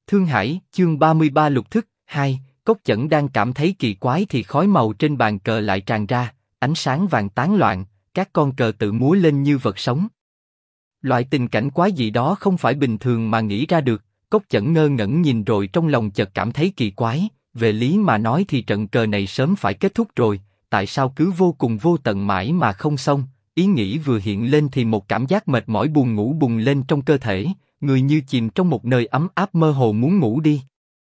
Thương Hải, chương 33 lục thức, 2, Cốc Chẩn đang cảm thấy kỳ quái thì khói màu trên bàn cờ lại tràn ra, ánh sáng vàng tán loạn, các con cờ tự múa lên như vật sống. Loại tình cảnh quái dị đó không phải bình thường mà nghĩ ra được, Cốc Chẩn ngơ ngẩn nhìn rồi trong lòng chợt cảm thấy kỳ quái, về lý mà nói thì trận cờ này sớm phải kết thúc rồi, tại sao cứ vô cùng vô tận mãi mà không xong, ý nghĩ vừa hiện lên thì một cảm giác mệt mỏi buồn ngủ bùng lên trong cơ thể, người như chìm trong một nơi ấm áp mơ hồ muốn ngủ đi.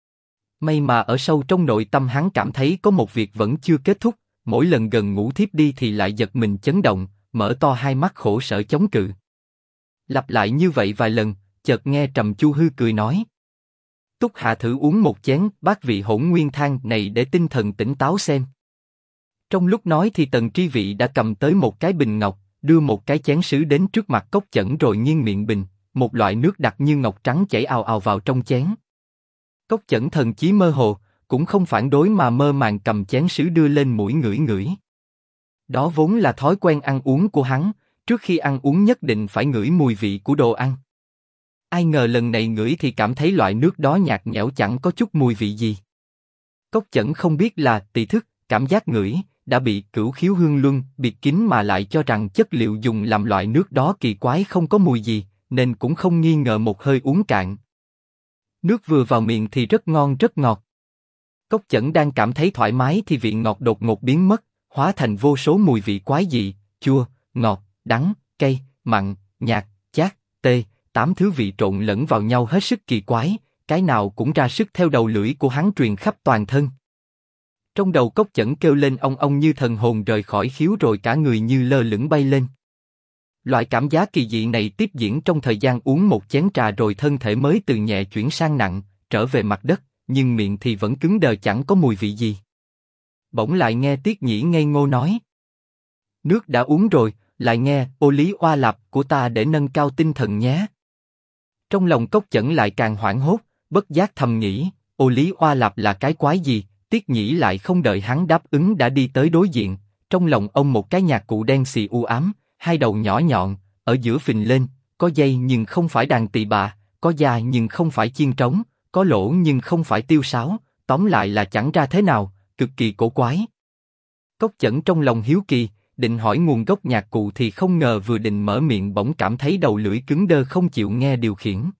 May mà ở sâu trong nội tâm hắn cảm thấy có một việc vẫn chưa kết thúc, mỗi lần gần ngủ thiếp đi thì lại giật mình chấn động, mở to hai mắt khổ sở chống cự. Lặp lại như vậy vài lần, chợt nghe Trầm Chu Hư cười nói: Túc Hạ thử uống một chén bát vị hỗn nguyên thang này để tinh thần tỉnh táo xem. Trong lúc nói thì Tần Tri Vị đã cầm tới một cái bình ngọc, đưa một cái chén sứ đến trước mặt Cốc Chẩn rồi nghiêng miệng bình, một loại nước đặc như ngọc trắng chảy ào ào vào trong chén. Cốc Chẩn thần chí mơ hồ, cũng không phản đối mà mơ màng cầm chén sứ đưa lên mũi ngửi ngửi. Đó vốn là thói quen ăn uống của hắn, trước khi ăn uống nhất định phải ngửi mùi vị của đồ ăn. Ai ngờ lần này ngửi thì cảm thấy loại nước đó nhạt nhẽo chẳng có chút mùi vị gì. Cốc Chẩn không biết là tỳ thức, cảm giác ngửi, đã bị Cửu Khiếu Hương Luân biệt kín mà lại cho rằng chất liệu dùng làm loại nước đó kỳ quái không có mùi gì, nên cũng không nghi ngờ một hơi uống cạn. Nước vừa vào miệng thì rất ngon rất ngọt. Cốc Chẩn đang cảm thấy thoải mái thì vị ngọt đột ngột biến mất, hóa thành vô số mùi vị quái dị, chua, ngọt, đắng, cay, mặn, nhạt, chát, tê, 8 thứ vị trộn lẫn vào nhau hết sức kỳ quái, cái nào cũng ra sức theo đầu lưỡi của hắn truyền khắp toàn thân. Trong đầu Cốc Chẩn kêu lên ong ong như thần hồn rời khỏi khiếu rồi cả người như lơ lửng bay lên. Loại cảm giác kỳ dị này tiếp diễn trong thời gian uống một chén trà rồi thân thể mới từ nhẹ chuyển sang nặng, trở về mặt đất, nhưng miệng thì vẫn cứng đờ chẳng có mùi vị gì. Bỗng lại nghe Tiết Nhĩ ngây ngô nói: Nước đã uống rồi, lại nghe ô lý oa lạp của ta để nâng cao tinh thần nhé. Trong lòng Cốc Chẩn lại càng hoảng hốt, bất giác thầm nghĩ, ô lý oa lạp là cái quái gì? Tiết Nhĩ lại không đợi hắn đáp ứng đã đi tới đối diện, trong lòng ông một cái nhạc cụ đen xì u ám, hai đầu nhỏ nhọn, ở giữa phình lên, có dây nhưng không phải đàn tỳ bà, có da nhưng không phải chiên trống, có lỗ nhưng không phải tiêu sáo, tóm lại là chẳng ra thế nào, cực kỳ cổ quái. Cốc Chẩn trong lòng hiếu kỳ, định hỏi nguồn gốc nhạc cụ thì không ngờ vừa định mở miệng bỗng cảm thấy đầu lưỡi cứng đơ không chịu nghe điều khiển.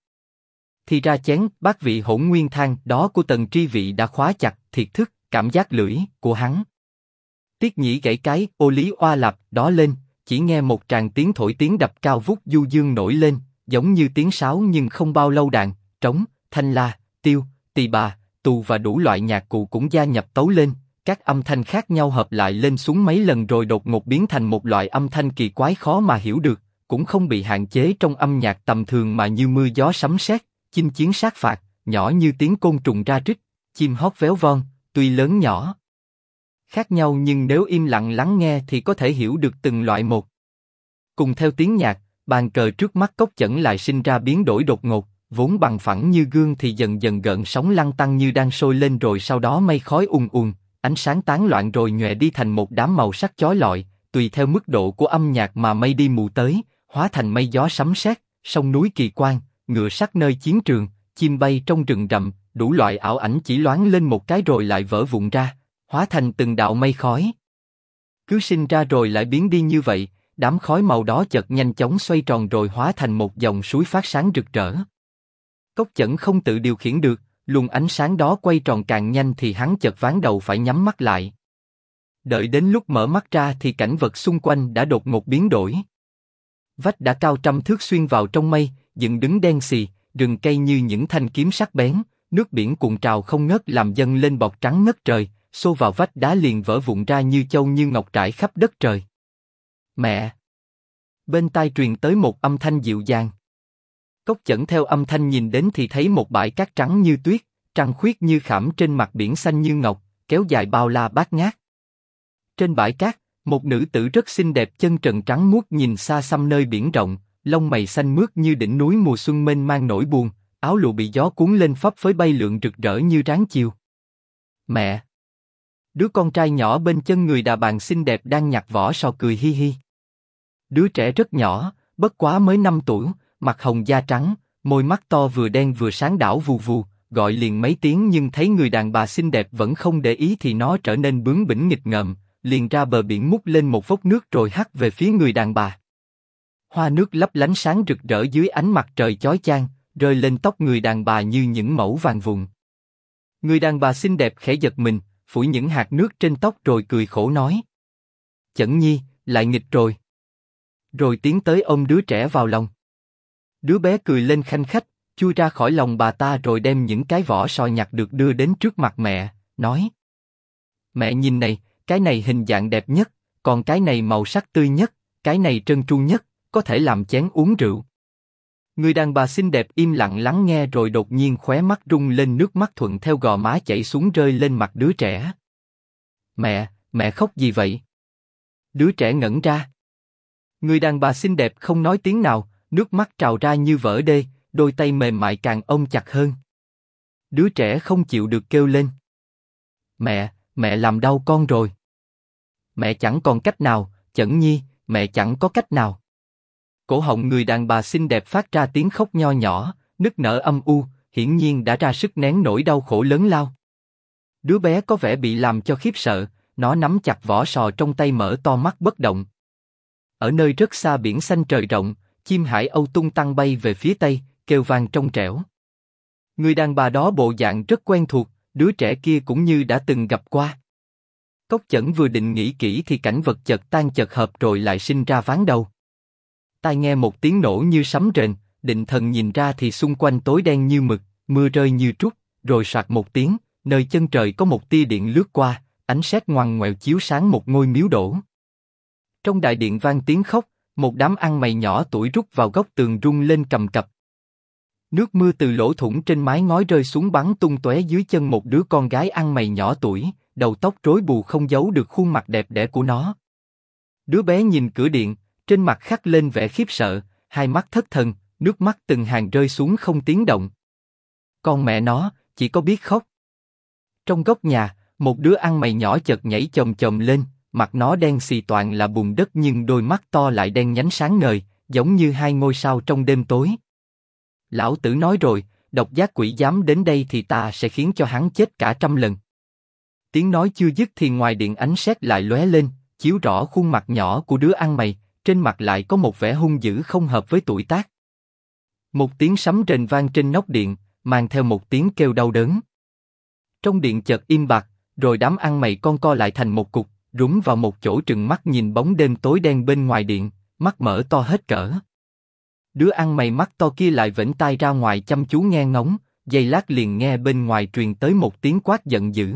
Thì ra chén bát vị hỗn nguyên thang đó của Tần Tri Vị đã khóa chặt thiệt thức cảm giác lưỡi của hắn. Tiết Nhĩ gãy cái ô lý oa lạp đó lên, chỉ nghe một tràng tiếng thổi tiếng đập cao vút du dương nổi lên, giống như tiếng sáo nhưng không bao lâu đàn, trống, thanh la, tiêu, tỳ bà, tù và đủ loại nhạc cụ cũng gia nhập tấu lên, các âm thanh khác nhau hợp lại lên xuống mấy lần rồi đột ngột biến thành một loại âm thanh kỳ quái khó mà hiểu được, cũng không bị hạn chế trong âm nhạc tầm thường mà như mưa gió sấm sét, chinh chiến sát phạt, nhỏ như tiếng côn trùng ra rít, chim hót véo von, tuy lớn nhỏ khác nhau nhưng nếu im lặng lắng nghe thì có thể hiểu được từng loại một. Cùng theo tiếng nhạc, bàn cờ trước mắt Cốc Chẩn lại sinh ra biến đổi đột ngột, vốn bằng phẳng như gương thì dần dần gợn sóng lăn tăn như đang sôi lên rồi sau đó mây khói ùn ùn, ánh sáng tán loạn rồi nhòe đi thành một đám màu sắc chói lọi, tùy theo mức độ của âm nhạc mà mây đi mù tới, hóa thành mây gió sấm sét, sông núi kỳ quan, ngựa sắc nơi chiến trường, chim bay trong rừng rậm, đủ loại ảo ảnh chỉ loáng lên một cái rồi lại vỡ vụn ra, hóa thành từng đạo mây khói. Cứ sinh ra rồi lại biến đi như vậy, đám khói màu đó chợt nhanh chóng xoay tròn rồi hóa thành một dòng suối phát sáng rực rỡ. Cốc Chẩn không tự điều khiển được, luồng ánh sáng đó quay tròn càng nhanh thì hắn chợt ván đầu phải nhắm mắt lại. Đợi đến lúc mở mắt ra thì cảnh vật xung quanh đã đột ngột biến đổi. Vách đã cao trăm thước xuyên vào trong mây, dựng đứng đen xì, rừng cây như những thanh kiếm sắc bén, nước biển cuộn trào không ngớt làm dâng lên bọt trắng ngất trời, xô vào vách đá liền vỡ vụn ra như châu như ngọc trải khắp đất trời. Mẹ! Bên tai truyền tới một âm thanh dịu dàng. Cốc Chẩn theo âm thanh nhìn đến thì thấy một bãi cát trắng như tuyết, trăng khuyết như khảm trên mặt biển xanh như ngọc, kéo dài bao la bát ngát. Trên bãi cát, một nữ tử rất xinh đẹp chân trần trắng muốt nhìn xa xăm nơi biển rộng, lông mày xanh mướt như đỉnh núi mùa xuân mênh mang nỗi buồn, áo lụa bị gió cuốn lên phấp phới bay lượn rực rỡ như ráng chiều. Mẹ! Đứa con trai nhỏ bên chân người đà bàn xinh đẹp đang nhặt vỏ sò cười hi hi. Đứa trẻ rất nhỏ, bất quá mới 5 tuổi, mặt hồng da trắng, môi mắt to vừa đen vừa sáng đảo vù vù, gọi liền mấy tiếng nhưng thấy người đàn bà xinh đẹp vẫn không để ý thì nó trở nên bướng bỉnh nghịch ngợm, liền ra bờ biển múc lên một vốc nước rồi hắt về phía người đàn bà. Hoa nước lấp lánh sáng rực rỡ dưới ánh mặt trời chói chang, rơi lên tóc người đàn bà như những mẩu vàng vụn. Người đàn bà xinh đẹp khẽ giật mình, phủi những hạt nước trên tóc rồi cười khổ nói: Chẩn Nhi, lại nghịch rồi. Rồi tiến tới ôm đứa trẻ vào lòng. Đứa bé cười lên khanh khách, chui ra khỏi lòng bà ta rồi đem những cái vỏ sò nhặt được đưa đến trước mặt mẹ, nói: Mẹ nhìn này, cái này hình dạng đẹp nhất, còn cái này màu sắc tươi nhất, cái này trơn tru nhất, có thể làm chén uống rượu. Người đàn bà xinh đẹp im lặng lắng nghe rồi đột nhiên khóe mắt rung lên nước mắt thuận theo gò má chảy xuống rơi lên mặt đứa trẻ. Mẹ khóc gì vậy? Đứa trẻ ngẩn ra. Người đàn bà xinh đẹp không nói tiếng nào, nước mắt trào ra như vỡ đê, đôi tay mềm mại càng ôm chặt hơn. Đứa trẻ không chịu được kêu lên: Mẹ làm đau con rồi. Mẹ chẳng còn cách nào, Chẩn Nhi, mẹ chẳng có cách nào. Cổ họng người đàn bà xinh đẹp phát ra tiếng khóc nho nhỏ, nức nở âm u, hiển nhiên đã ra sức nén nỗi đau khổ lớn lao. Đứa bé có vẻ bị làm cho khiếp sợ, nó nắm chặt vỏ sò trong tay mở to mắt bất động. Ở nơi rất xa biển xanh trời rộng, chim hải âu tung tăng bay về phía tây, kêu vang trong trẻo. Người đàn bà đó bộ dạng rất quen thuộc, đứa trẻ kia cũng như đã từng gặp qua. Cốc Chẩn vừa định nghĩ kỹ thì cảnh vật chợt tan chợt hợp rồi lại sinh ra ván đầu. Tai nghe một tiếng nổ như sấm rền, định thần nhìn ra thì xung quanh tối đen như mực, mưa rơi như trút, rồi soạt một tiếng, nơi chân trời có một tia điện lướt qua, ánh sét ngoằn ngoèo chiếu sáng một ngôi miếu đổ. Trong đại điện vang tiếng khóc, một đám ăn mày nhỏ tuổi rút vào góc tường rung lên cầm cập. Nước mưa từ lỗ thủng trên mái ngói rơi xuống bắn tung tóe dưới chân một đứa con gái ăn mày nhỏ tuổi, đầu tóc rối bù không giấu được khuôn mặt đẹp đẽ của nó. Đứa bé nhìn cửa điện, trên mặt khắc lên vẻ khiếp sợ, hai mắt thất thần, nước mắt từng hàng rơi xuống không tiếng động. Con mẹ nó, chỉ có biết khóc. Trong góc nhà, một đứa ăn mày nhỏ chợt nhảy chồm chồm lên, mặt nó đen xì toàn là bùn đất nhưng đôi mắt to lại đen nhánh sáng ngời, giống như hai ngôi sao trong đêm tối. Lão tử nói rồi, độc giác quỷ dám đến đây thì ta sẽ khiến cho hắn chết cả 100 lần. Tiếng nói chưa dứt thì ngoài điện ánh sét lại lóe lên, chiếu rõ khuôn mặt nhỏ của đứa ăn mày, trên mặt lại có một vẻ hung dữ không hợp với tuổi tác. Một tiếng sấm rền vang trên nóc điện, mang theo một tiếng kêu đau đớn. Trong điện chợt im bặt, rồi đám ăn mày con co lại thành một cục, rúng vào một chỗ trừng mắt nhìn bóng đêm tối đen bên ngoài điện, mắt mở to hết cỡ. Đứa ăn mày mắt to kia lại vểnh tai ra ngoài chăm chú nghe ngóng, giây lát liền nghe bên ngoài truyền tới một tiếng quát giận dữ.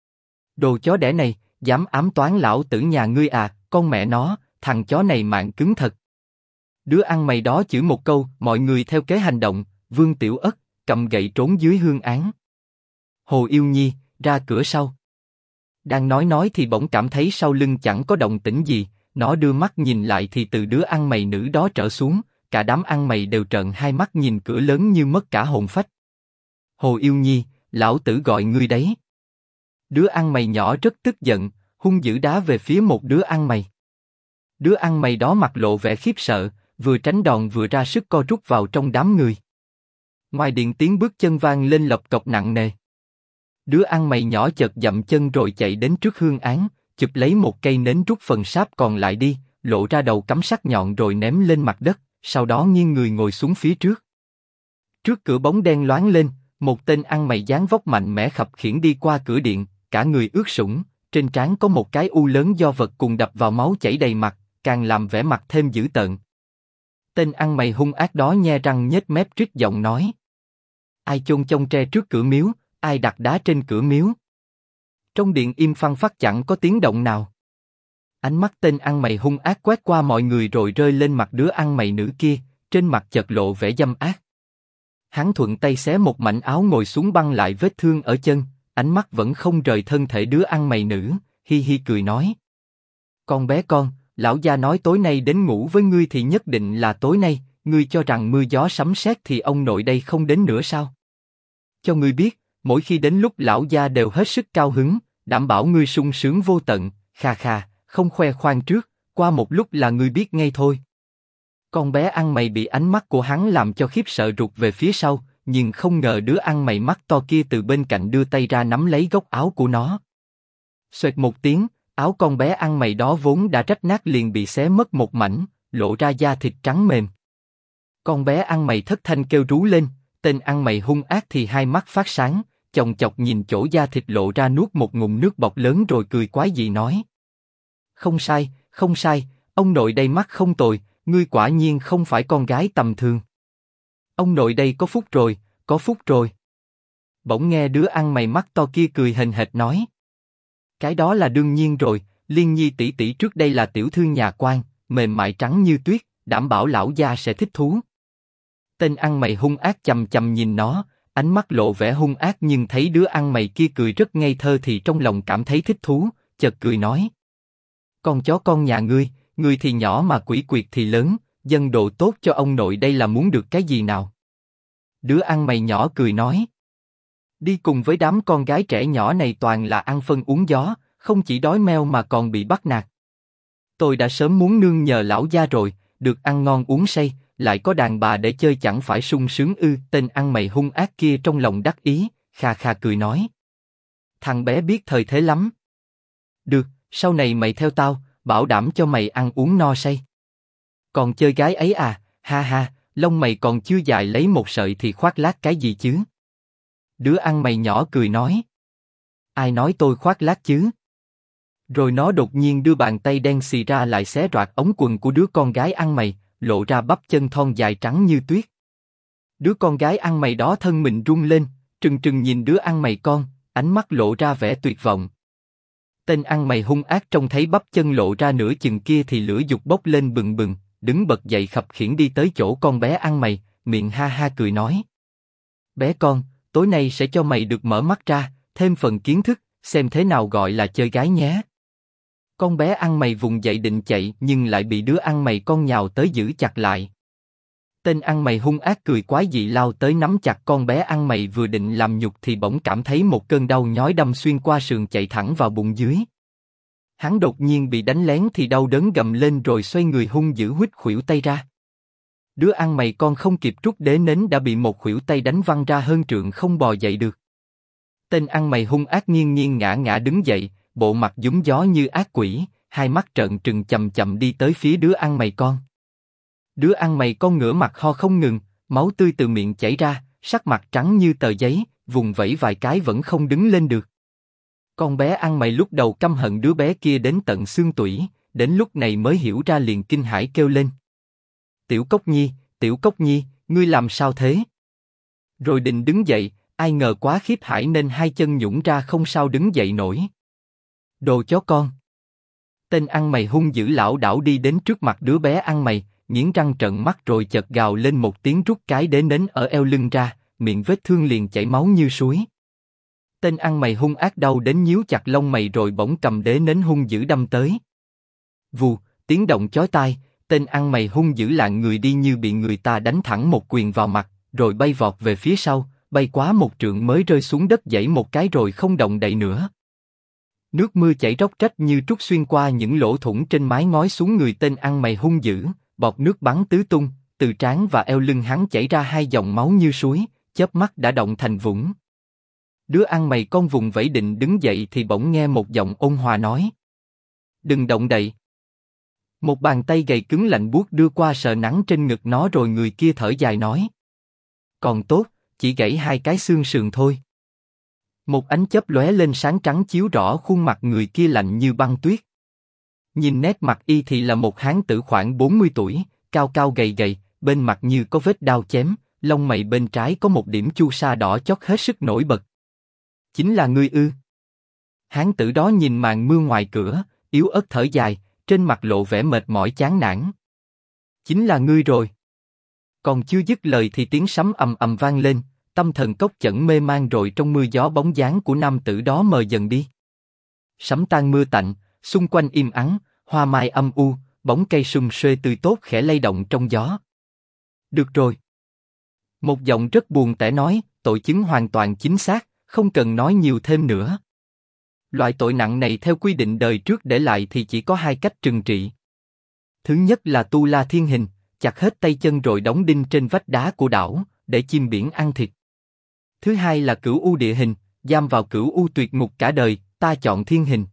Đồ chó đẻ này, dám ám toán lão tử nhà ngươi à, con mẹ nó, thằng chó này mạng cứng thật. Đứa ăn mày đó chửi một câu, mọi người theo kế hành động, Vương Tiểu Ất cầm gậy trốn dưới hương án. Hồ Yêu Nhi, ra cửa sau. Đang nói thì bỗng cảm thấy sau lưng chẳng có động tĩnh gì, nó đưa mắt nhìn lại thì từ đứa ăn mày nữ đó trở xuống, cả đám ăn mày đều trợn hai mắt nhìn cửa lớn như mất cả hồn phách. Hồ Yêu Nhi, lão tử gọi ngươi đấy. Đứa ăn mày nhỏ rất tức giận, hung dữ đá về phía một đứa ăn mày. Đứa ăn mày đó mặt lộ vẻ khiếp sợ, vừa tránh đòn vừa ra sức co rút vào trong đám người. Ngoài điện tiếng bước chân vang lên lộc cộc nặng nề. Đứa ăn mày nhỏ chợt dậm chân rồi chạy đến trước hương án, chụp lấy một cây nến rút phần sáp còn lại đi, lộ ra đầu cắm sắc nhọn rồi ném lên mặt đất, sau đó nghiêng người ngồi xuống phía trước. Trước cửa bóng đen loáng lên, một tên ăn mày dáng vóc mạnh mẽ khập khiễng đi qua cửa điện, cả người ướt sũng, trên trán có một cái u lớn do vật cùng đập vào máu chảy đầy mặt, càng làm vẻ mặt thêm dữ tợn. Tên ăn mày hung ác đó nhe răng nhếch mép trích giọng nói: Ai chôn chông tre trước cửa miếu, ai đặt đá trên cửa miếu? Trong điện im phăng phắc chẳng có tiếng động nào. Ánh mắt tên ăn mày hung ác quét qua mọi người rồi rơi lên mặt đứa ăn mày nữ kia, trên mặt chợt lộ vẻ dâm ác. Hắn thuận tay xé một mảnh áo ngồi xuống băng lại vết thương ở chân, ánh mắt vẫn không rời thân thể đứa ăn mày nữ, hi hi cười nói: Con bé con, lão gia nói tối nay đến ngủ với ngươi thì nhất định là tối nay, ngươi cho rằng mưa gió sấm sét thì ông nội đây không đến nữa sao? Cho ngươi biết, mỗi khi đến lúc lão gia đều hết sức cao hứng, đảm bảo ngươi sung sướng vô tận, kha kha, không khoe khoang trước, qua một lúc là ngươi biết ngay thôi. Con bé ăn mày bị ánh mắt của hắn làm cho khiếp sợ rụt về phía sau, nhưng không ngờ đứa ăn mày mắt to kia từ bên cạnh đưa tay ra nắm lấy góc áo của nó. Xoẹt một tiếng, áo con bé ăn mày đó vốn đã rách nát liền bị xé mất một mảnh, lộ ra da thịt trắng mềm. Con bé ăn mày thất thanh kêu rú lên, tên ăn mày hung ác thì hai mắt phát sáng, chòng chọc nhìn chỗ da thịt lộ ra nuốt một ngụm nước bọt lớn rồi cười quái dị nói. Không sai, ông nội đây mắt không tồi, ngươi quả nhiên không phải con gái tầm thường. Ông nội đây có phúc rồi. Bỗng nghe đứa ăn mày mắt to kia cười hềnh hệt nói. Cái đó là đương nhiên rồi, Liên Nhi tỷ tỷ trước đây là tiểu thư nhà quan, mềm mại trắng như tuyết, đảm bảo lão gia sẽ thích thú. Tên ăn mày hung ác chằm chằm nhìn nó, ánh mắt lộ vẻ hung ác nhưng thấy đứa ăn mày kia cười rất ngây thơ thì trong lòng cảm thấy thích thú, chợt cười nói. Con chó con nhà ngươi thì nhỏ mà quỷ quyệt thì lớn, dân độ tốt cho ông nội đây là muốn được cái gì nào? Đứa ăn mày nhỏ cười nói. Đi cùng với đám con gái trẻ nhỏ này toàn là ăn phân uống gió, không chỉ đói meo mà còn bị bắt nạt. Tôi đã sớm muốn nương nhờ lão gia rồi, được ăn ngon uống say, lại có đàn bà để chơi chẳng phải sung sướng ư? Tên ăn mày hung ác kia trong lòng đắc ý, kha kha cười nói. Thằng bé biết thời thế lắm. Được, sau này mày theo tao, bảo đảm cho mày ăn uống no say. Còn chơi gái ấy à, ha ha, lông mày còn chưa dài lấy một sợi thì khoác lác cái gì chứ? Đứa ăn mày nhỏ cười nói. Ai nói tôi khoác lác chứ? Rồi nó đột nhiên đưa bàn tay đen xì ra lại xé toạc ống quần của đứa con gái ăn mày, lộ ra bắp chân thon dài trắng như tuyết. Đứa con gái ăn mày đó thân mình rung lên, trừng trừng nhìn đứa ăn mày con, ánh mắt lộ ra vẻ tuyệt vọng. Tên ăn mày hung ác trông thấy bắp chân lộ ra nửa chừng kia thì lửa dục bốc lên bừng bừng, đứng bật dậy khập khiễng đi tới chỗ con bé ăn mày, miệng ha ha cười nói. Bé con, tối nay sẽ cho mày được mở mắt ra, thêm phần kiến thức, xem thế nào gọi là chơi gái nhé. Con bé ăn mày vùng dậy định chạy nhưng lại bị đứa ăn mày con nhào tới giữ chặt lại. Tên ăn mày hung ác cười quái dị lao tới nắm chặt con bé ăn mày vừa định làm nhục thì bỗng cảm thấy một cơn đau nhói đâm xuyên qua sườn chạy thẳng vào bụng dưới. Hắn đột nhiên bị đánh lén thì đau đớn gầm lên rồi xoay người hung dữ huýt khuỷu tay ra. Đứa ăn mày con không kịp trút đế nến đã bị một khuỷu tay đánh văng ra hơn trượng không bò dậy được. Tên ăn mày hung ác nghiêng nghiêng ngã ngã đứng dậy, bộ mặt dúng gió như ác quỷ, hai mắt trợn trừng chầm chậm đi tới phía đứa ăn mày con. Đứa ăn mày con ngửa mặt ho không ngừng, máu tươi từ miệng chảy ra, sắc mặt trắng như tờ giấy, vùng vẫy vài cái vẫn không đứng lên được. Con bé ăn mày lúc đầu căm hận đứa bé kia đến tận xương tủy, đến lúc này mới hiểu ra liền kinh hãi kêu lên. Tiểu Cốc Nhi, ngươi làm sao thế? Rồi định đứng dậy, ai ngờ quá khiếp hãi nên hai chân nhũn ra không sao đứng dậy nổi. Đồ chó con! Tên ăn mày hung dữ lảo đảo đi đến trước mặt đứa bé ăn mày, nghiến răng trợn mắt rồi chợt gào lên một tiếng rút cái đế nến ở eo lưng ra, miệng vết thương liền chảy máu như suối. Tên ăn mày hung ác đau đến nhíu chặt lông mày rồi bỗng cầm đế nến hung dữ đâm tới. Vù, tiếng động chói tai, tên ăn mày hung dữ lạng người đi như bị người ta đánh thẳng một quyền vào mặt, rồi bay vọt về phía sau, bay quá một trượng mới rơi xuống đất giãy một cái rồi không động đậy nữa. Nước mưa chảy róc rách như trút xuyên qua những lỗ thủng trên mái ngói xuống người tên ăn mày hung dữ, bọt nước bắn tứ tung, từ trán và eo lưng hắn chảy ra hai dòng máu như suối, chớp mắt đã động thành vũng. Đứa ăn mày con vùng vẫy định đứng dậy thì bỗng nghe một giọng ôn hòa nói. Đừng động đậy. Một bàn tay gầy cứng lạnh buốt đưa qua sờ nắng trên ngực nó rồi người kia thở dài nói. Còn tốt, chỉ gãy hai cái xương sườn thôi. Một ánh chớp lóe lên sáng trắng chiếu rõ khuôn mặt người kia lạnh như băng tuyết. Nhìn nét mặt y thì là một hán tử khoảng 40 tuổi, cao cao gầy gầy, bên mặt như có vết đao chém, lông mày bên trái có một điểm chu sa đỏ chót hết sức nổi bật. Chính là ngươi ư? Hán tử đó nhìn màn mưa ngoài cửa, yếu ớt thở dài, trên mặt lộ vẻ mệt mỏi chán nản. Chính là ngươi rồi. Còn chưa dứt lời thì tiếng sấm ầm ầm vang lên, tâm thần Cốc Chẩn mê man rồi trong mưa gió bóng dáng của nam tử đó mờ dần đi. Sấm tan mưa tạnh, xung quanh im ắng, hoa mai âm u, bóng cây sum xuê tươi tốt khẽ lay động trong gió. Được rồi. Một giọng rất buồn tẻ nói, tội chứng hoàn toàn chính xác, không cần nói nhiều thêm nữa. Loại tội nặng này theo quy định đời trước để lại thì chỉ có hai cách trừng trị. Thứ nhất là tu la thiên hình, chặt hết tay chân rồi đóng đinh trên vách đá của đảo, để chim biển ăn thịt. Thứ hai là cửu u địa hình, giam vào cửu u tuyệt ngục cả đời, ta chọn thiên hình.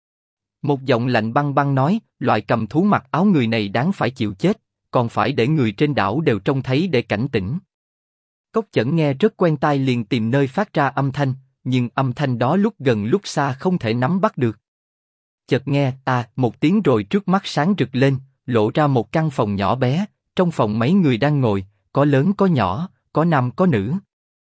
Một giọng lạnh băng băng nói, loại cầm thú mặc áo người này đáng phải chịu chết, còn phải để người trên đảo đều trông thấy để cảnh tỉnh. Cốc Chẩn nghe rất quen tai liền tìm nơi phát ra âm thanh, nhưng âm thanh đó lúc gần lúc xa không thể nắm bắt được. Chợt nghe một tiếng rồi trước mắt sáng rực lên, lộ ra một căn phòng nhỏ bé, trong phòng mấy người đang ngồi, có lớn có nhỏ, có nam có nữ.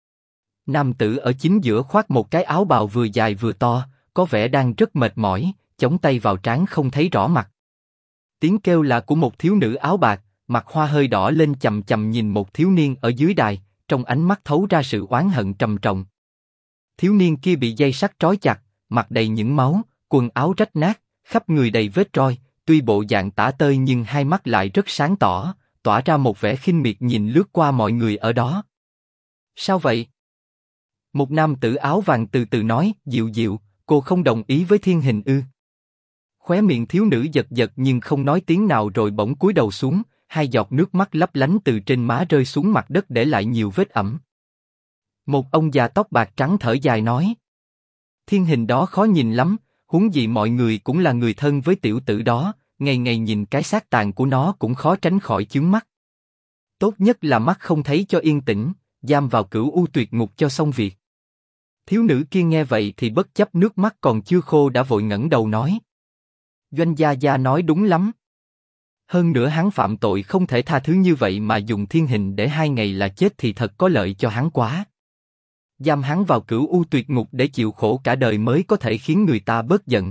Nam tử ở chính giữa khoác một cái áo bào vừa dài vừa to, có vẻ đang rất mệt mỏi, chống tay vào trán không thấy rõ mặt. Tiếng kêu là của một thiếu nữ áo bạc, mặt hoa hơi đỏ lên chầm chầm nhìn một thiếu niên ở dưới đài, trong ánh mắt thấu ra sự oán hận trầm trọng. Thiếu niên kia bị dây sắt trói chặt, mặt đầy những máu, quần áo rách nát, khắp người đầy vết roi, tuy bộ dạng tả tơi nhưng hai mắt lại rất sáng tỏ, tỏa ra một vẻ khinh miệt nhìn lướt qua mọi người ở đó. Sao vậy? Một nam tử áo vàng từ từ nói, dịu dịu, cô không đồng ý với thiên hình ư? Khóe miệng thiếu nữ giật giật nhưng không nói tiếng nào rồi bỗng cúi đầu xuống, hai giọt nước mắt lấp lánh từ trên má rơi xuống mặt đất để lại nhiều vết ẩm. Một ông già tóc bạc trắng thở dài nói, thiên hình đó khó nhìn lắm, huống gì mọi người cũng là người thân với tiểu tử đó, ngày ngày nhìn cái xác tàn của nó cũng khó tránh khỏi chướng mắt. Tốt nhất là mắt không thấy cho yên tĩnh, giam vào cửu u tuyệt ngục cho xong việc. Thiếu nữ kia nghe vậy thì bất chấp nước mắt còn chưa khô đã vội ngẩng đầu nói, Doanh gia gia nói đúng lắm. Hơn nữa hắn phạm tội không thể tha thứ như vậy mà dùng thiên hình để 2 ngày là chết thì thật có lợi cho hắn quá. Giam hắn vào cửu u tuyệt ngục để chịu khổ cả đời mới có thể khiến người ta bớt giận.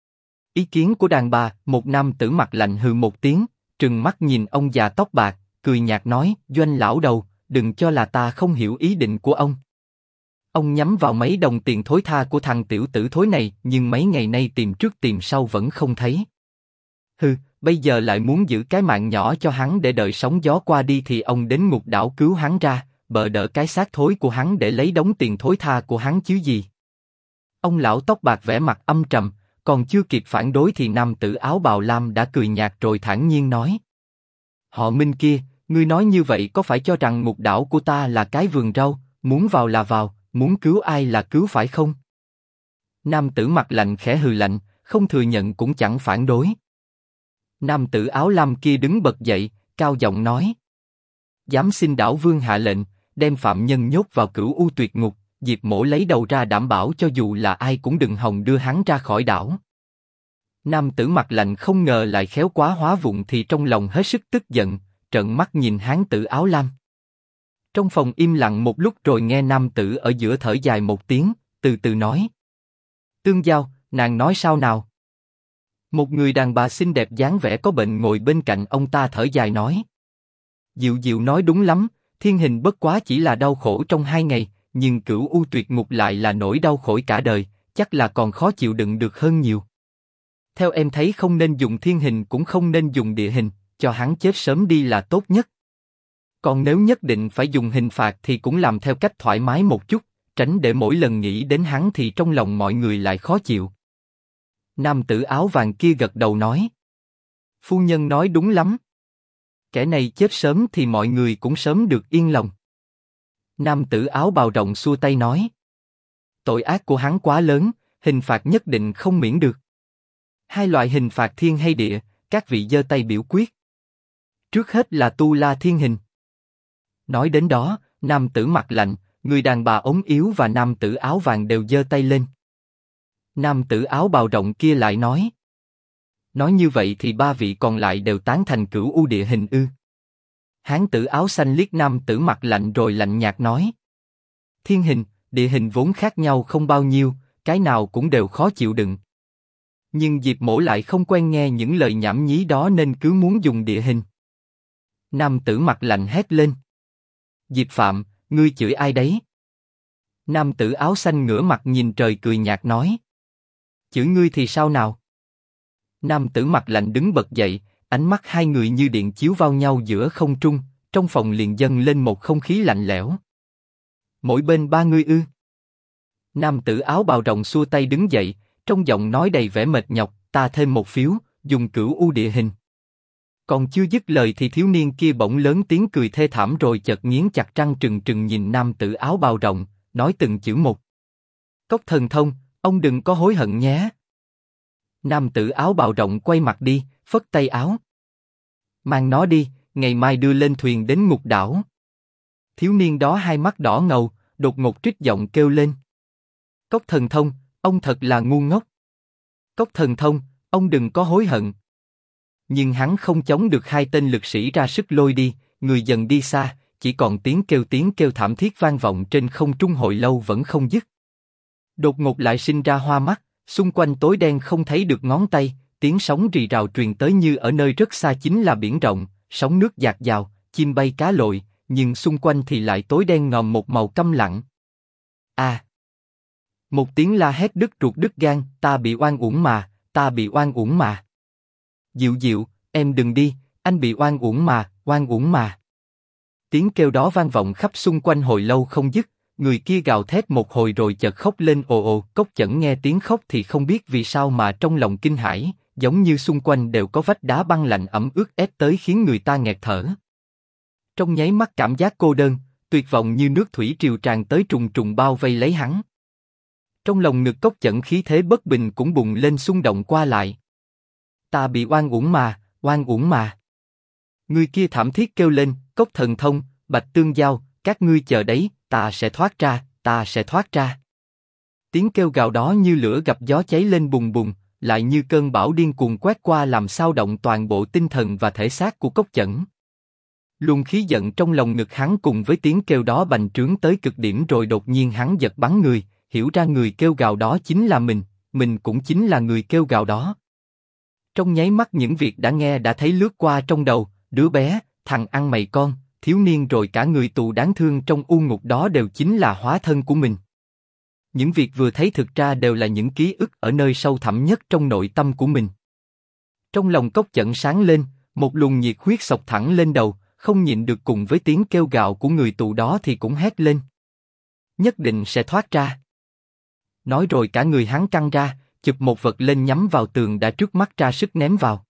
Ý kiến của đàn bà, một nam tử mặt lạnh hừ một tiếng, trừng mắt nhìn ông già tóc bạc, cười nhạt nói, Doanh lão đầu, đừng cho là ta không hiểu ý định của ông. Ông nhắm vào mấy đồng tiền thối tha của thằng tiểu tử thối này, nhưng mấy ngày nay tìm trước tìm sau vẫn không thấy. Hừ, bây giờ lại muốn giữ cái mạng nhỏ cho hắn để đợi sóng gió qua đi thì ông đến ngục đảo cứu hắn ra, bợ đỡ cái xác thối của hắn để lấy đống tiền thối tha của hắn chứ gì. Ông lão tóc bạc vẻ mặt âm trầm, còn chưa kịp phản đối thì nam tử áo bào lam đã cười nhạt rồi thản nhiên nói. Họ Minh kia, ngươi nói như vậy có phải cho rằng ngục đảo của ta là cái vườn rau, muốn vào là vào, muốn cứu ai là cứu phải không? Nam tử mặt lạnh khẽ hừ lạnh, không thừa nhận cũng chẳng phản đối. Nam tử áo lam kia đứng bật dậy, cao giọng nói. Dám xin đảo vương hạ lệnh, đem phạm nhân nhốt vào cửu u tuyệt ngục, Diệp Mỗ lấy đầu ra đảm bảo cho dù là ai cũng đừng hòng đưa hắn ra khỏi đảo. Nam tử mặt lạnh không ngờ lại khéo quá hóa vụng thì trong lòng hết sức tức giận, trợn mắt nhìn hán tử áo lam. Trong phòng im lặng một lúc rồi nghe nam tử ở giữa thở dài một tiếng, từ từ nói. Tương Giao, nàng nói sao nào? Một người đàn bà xinh đẹp dáng vẻ có bệnh ngồi bên cạnh ông ta thở dài nói. Diệu Diệu nói đúng lắm, thiên hình bất quá chỉ là đau khổ trong 2 ngày, nhưng cửu u tuyệt ngục lại là nỗi đau khổ cả đời, chắc là còn khó chịu đựng được hơn nhiều. Theo em thấy không nên dùng thiên hình cũng không nên dùng địa hình, cho hắn chết sớm đi là tốt nhất. Còn nếu nhất định phải dùng hình phạt thì cũng làm theo cách thoải mái một chút, tránh để mỗi lần nghĩ đến hắn thì trong lòng mọi người lại khó chịu. Nam tử áo vàng kia gật đầu nói. Phu nhân nói đúng lắm. Kẻ này chết sớm thì mọi người cũng sớm được yên lòng. Nam tử áo bào rộng xua tay nói. Tội ác của hắn quá lớn, hình phạt nhất định không miễn được. 2 loại hình phạt thiên hay địa, các vị giơ tay biểu quyết. Trước hết là tu la thiên hình. Nói đến đó, nam tử mặt lạnh, người đàn bà ốm yếu và nam tử áo vàng đều giơ tay lên. Nam tử áo bào rộng kia lại nói. Nói như vậy thì 3 vị còn lại đều tán thành cửu u địa hình ư? Hán tử áo xanh liếc nam tử mặt lạnh rồi lạnh nhạt nói. Thiên hình, địa hình vốn khác nhau không bao nhiêu, cái nào cũng đều khó chịu đựng. Nhưng Diệp Mỗ lại không quen nghe những lời nhảm nhí đó nên cứ muốn dùng địa hình. Nam tử mặt lạnh hét lên. Diệp Phạm, ngươi chửi ai đấy? Nam tử áo xanh ngửa mặt nhìn trời cười nhạt nói. Chửi ngươi thì sao nào? Nam tử mặt lạnh đứng bật dậy, ánh mắt hai người như điện chiếu vào nhau giữa không trung, trong phòng liền dâng lên một không khí lạnh lẽo. Mỗi bên 3 người ư? Nam tử áo bào rộng xua tay đứng dậy, trong giọng nói đầy vẻ mệt nhọc, ta thêm một phiếu, dùng cửu u địa hình. Còn chưa dứt lời thì thiếu niên kia bỗng lớn tiếng cười thê thảm rồi chợt nghiến chặt răng trừng trừng nhìn nam tử áo bào rộng, nói từng chữ một. Cốc thần thông, ông đừng có hối hận nhé. Nam tử áo bào rộng quay mặt đi, phất tay áo. Mang nó đi, ngày mai đưa lên thuyền đến ngục đảo. Thiếu niên đó hai mắt đỏ ngầu, đột ngột trích giọng kêu lên. Cốc thần thông, ông thật là ngu ngốc. Cốc thần thông, ông đừng có hối hận. Nhưng hắn không chống được hai tên lực sĩ ra sức lôi đi, người dần đi xa, chỉ còn tiếng kêu thảm thiết vang vọng trên không trung hồi lâu vẫn không dứt. Đột ngột lại sinh ra hoa mắt, xung quanh tối đen không thấy được ngón tay, tiếng sóng rì rào truyền tới như ở nơi rất xa chính là biển rộng, sóng nước dạt dào, chim bay cá lội, nhưng xung quanh thì lại tối đen ngòm một màu câm lặng. À! Một tiếng la hét đứt ruột đứt gan, ta bị oan uổng mà, ta bị oan uổng mà. Diệu Diệu, em đừng đi, anh bị oan uổng mà, oan uổng mà. Tiếng kêu đó vang vọng khắp xung quanh hồi lâu không dứt, người kia gào thét một hồi rồi chợt khóc lên ồ ồ. Cốc Chẩn nghe tiếng khóc thì không biết vì sao mà trong lòng kinh hãi, giống như xung quanh đều có vách đá băng lạnh ẩm ướt ép tới khiến người ta nghẹt thở. Trong nháy mắt cảm giác cô đơn, tuyệt vọng như nước thủy triều tràn tới trùng trùng bao vây lấy hắn. Trong lòng ngực Cốc Chẩn khí thế bất bình cũng bùng lên xung động qua lại. Ta bị oan uổng mà, oan uổng mà. Người kia thảm thiết kêu lên, Cốc thần thông, Bạch Tương Giao, các ngươi chờ đấy, ta sẽ thoát ra, ta sẽ thoát ra. Tiếng kêu gào đó như lửa gặp gió cháy lên bùng bùng, lại như cơn bão điên cuồng quét qua làm xao động toàn bộ tinh thần và thể xác của Cốc Chẩn. Luồng khí giận trong lòng ngực hắn cùng với tiếng kêu đó bành trướng tới cực điểm rồi đột nhiên hắn giật bắn người, hiểu ra người kêu gào đó chính là mình cũng chính là người kêu gào đó. Trong nháy mắt những việc đã nghe đã thấy lướt qua trong đầu, đứa bé, thằng ăn mày con, thiếu niên rồi cả người tù đáng thương trong u ngục đó đều chính là hóa thân của mình. Những việc vừa thấy thực ra đều là những ký ức ở nơi sâu thẳm nhất trong nội tâm của mình. Trong lòng Cốc Chẩn sáng lên, một luồng nhiệt huyết xộc thẳng lên đầu, không nhịn được cùng với tiếng kêu gào của người tù đó thì cũng hét lên. Nhất định sẽ thoát ra. Nói rồi cả người hắn căng ra, chụp một vật lên nhắm vào tường đã trước mắt ra sức ném vào.